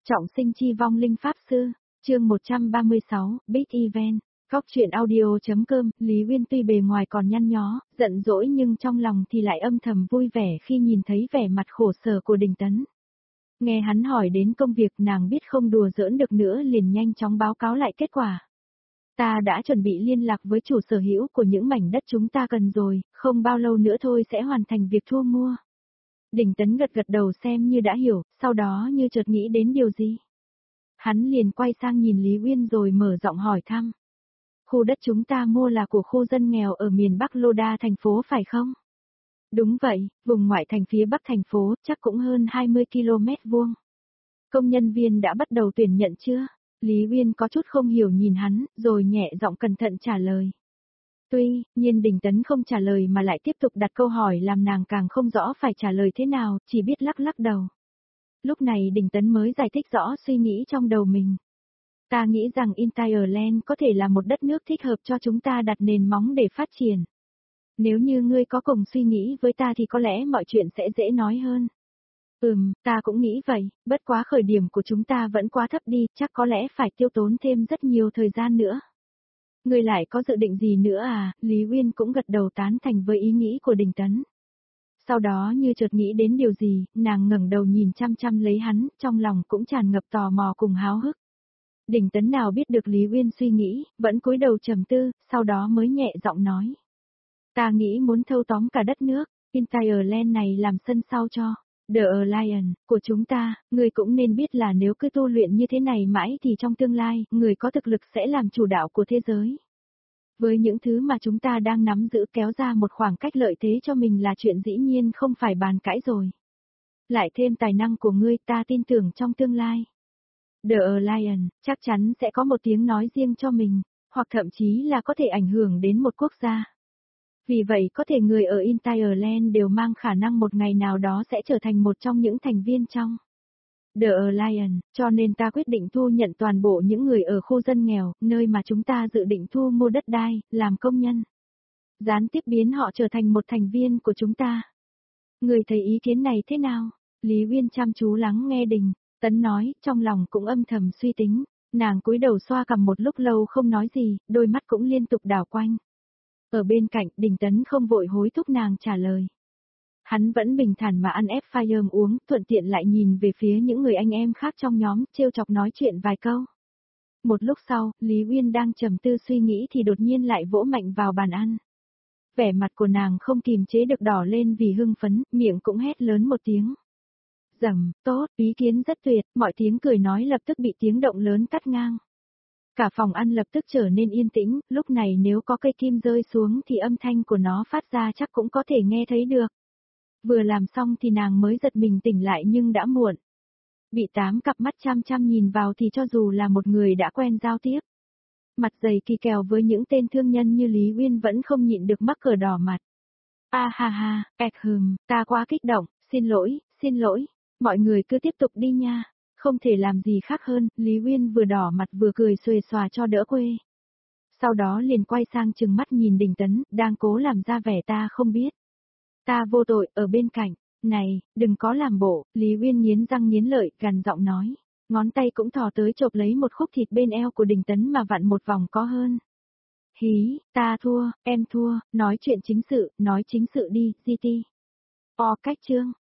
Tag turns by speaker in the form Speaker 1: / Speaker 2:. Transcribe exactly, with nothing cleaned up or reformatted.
Speaker 1: Trọng sinh chi vong linh pháp sư, chương một trăm ba mươi sáu, Big Event, Góc truyện audio.com, Lý Uyên tuy bề ngoài còn nhăn nhó, giận dỗi nhưng trong lòng thì lại âm thầm vui vẻ khi nhìn thấy vẻ mặt khổ sở của Đình Tấn. Nghe hắn hỏi đến công việc nàng biết không đùa giỡn được nữa liền nhanh chóng báo cáo lại kết quả. Ta đã chuẩn bị liên lạc với chủ sở hữu của những mảnh đất chúng ta cần rồi, không bao lâu nữa thôi sẽ hoàn thành việc thu mua. Đình Tấn gật gật đầu xem như đã hiểu, sau đó như chợt nghĩ đến điều gì. Hắn liền quay sang nhìn Lý Uyên rồi mở giọng hỏi thăm. Khu đất chúng ta mua là của khu dân nghèo ở miền Bắc Lô Đa thành phố phải không? Đúng vậy, vùng ngoại thành phía Bắc thành phố chắc cũng hơn hai mươi ki lô mét vuông. Công nhân viên đã bắt đầu tuyển nhận chưa? Lý Uyên có chút không hiểu nhìn hắn, rồi nhẹ giọng cẩn thận trả lời. Tuy nhiên Đình Tấn không trả lời mà lại tiếp tục đặt câu hỏi làm nàng càng không rõ phải trả lời thế nào, chỉ biết lắc lắc đầu. Lúc này Đình Tấn mới giải thích rõ suy nghĩ trong đầu mình. Ta nghĩ rằng Ireland có thể là một đất nước thích hợp cho chúng ta đặt nền móng để phát triển. Nếu như ngươi có cùng suy nghĩ với ta thì có lẽ mọi chuyện sẽ dễ nói hơn. Ừm, ta cũng nghĩ vậy, bất quá khởi điểm của chúng ta vẫn quá thấp đi, chắc có lẽ phải tiêu tốn thêm rất nhiều thời gian nữa. Ngươi lại có dự định gì nữa à? Lý Uyên cũng gật đầu tán thành với ý nghĩ của Đình Tấn. Sau đó như chợt nghĩ đến điều gì, nàng ngẩng đầu nhìn chăm chăm lấy hắn, trong lòng cũng tràn ngập tò mò cùng háo hức. Đình Tấn nào biết được Lý Uyên suy nghĩ, vẫn cúi đầu trầm tư, sau đó mới nhẹ giọng nói. Ta nghĩ muốn thâu tóm cả đất nước, Ireland này làm sân sau cho The Alliance của chúng ta, người cũng nên biết là nếu cứ tu luyện như thế này mãi thì trong tương lai, người có thực lực sẽ làm chủ đạo của thế giới. Với những thứ mà chúng ta đang nắm giữ kéo ra một khoảng cách lợi thế cho mình là chuyện dĩ nhiên không phải bàn cãi rồi. Lại thêm tài năng của ngươi ta tin tưởng trong tương lai. The Alliance chắc chắn sẽ có một tiếng nói riêng cho mình, hoặc thậm chí là có thể ảnh hưởng đến một quốc gia. Vì vậy có thể người ở Ireland đều mang khả năng một ngày nào đó sẽ trở thành một trong những thành viên trong The Alliance, cho nên ta quyết định thu nhận toàn bộ những người ở khu dân nghèo, nơi mà chúng ta dự định thu mua đất đai, làm công nhân. Gián tiếp biến họ trở thành một thành viên của chúng ta. Người thấy ý kiến này thế nào? Lý Uyên chăm chú lắng nghe Đình Tấn nói, trong lòng cũng âm thầm suy tính, nàng cúi đầu xoa cằm một lúc lâu không nói gì, đôi mắt cũng liên tục đảo quanh. Ở bên cạnh, Đình Tấn không vội hối thúc nàng trả lời. Hắn vẫn bình thản mà ăn ép fire uống, thuận tiện lại nhìn về phía những người anh em khác trong nhóm, trêu chọc nói chuyện vài câu. Một lúc sau, Lý Uyên đang trầm tư suy nghĩ thì đột nhiên lại vỗ mạnh vào bàn ăn. Vẻ mặt của nàng không kìm chế được đỏ lên vì hưng phấn, miệng cũng hét lớn một tiếng. Rầm, tốt, ý kiến rất tuyệt, mọi tiếng cười nói lập tức bị tiếng động lớn cắt ngang. Cả phòng ăn lập tức trở nên yên tĩnh, lúc này nếu có cây kim rơi xuống thì âm thanh của nó phát ra chắc cũng có thể nghe thấy được. Vừa làm xong thì nàng mới giật mình tỉnh lại nhưng đã muộn. Bị tám cặp mắt chăm chăm nhìn vào thì cho dù là một người đã quen giao tiếp. Mặt dày kỳ kèo với những tên thương nhân như Lý Uyên vẫn không nhịn được mắc cờ đỏ mặt. A ha ha, ẹc hừm, ta quá kích động, xin lỗi, xin lỗi, mọi người cứ tiếp tục đi nha. Không thể làm gì khác hơn, Lý Uyên vừa đỏ mặt vừa cười xuề xòa cho đỡ quê. Sau đó liền quay sang chừng mắt nhìn Đình Tấn, đang cố làm ra vẻ ta không biết. Ta vô tội, ở bên cạnh, này, đừng có làm bộ, Lý Uyên nghiến răng nghiến lợi, gằn giọng nói. Ngón tay cũng thò tới chộp lấy một khúc thịt bên eo của Đình Tấn mà vặn một vòng có hơn. Hí, ta thua, em thua, nói chuyện chính sự, nói chính sự đi, giê tê. O cách chương,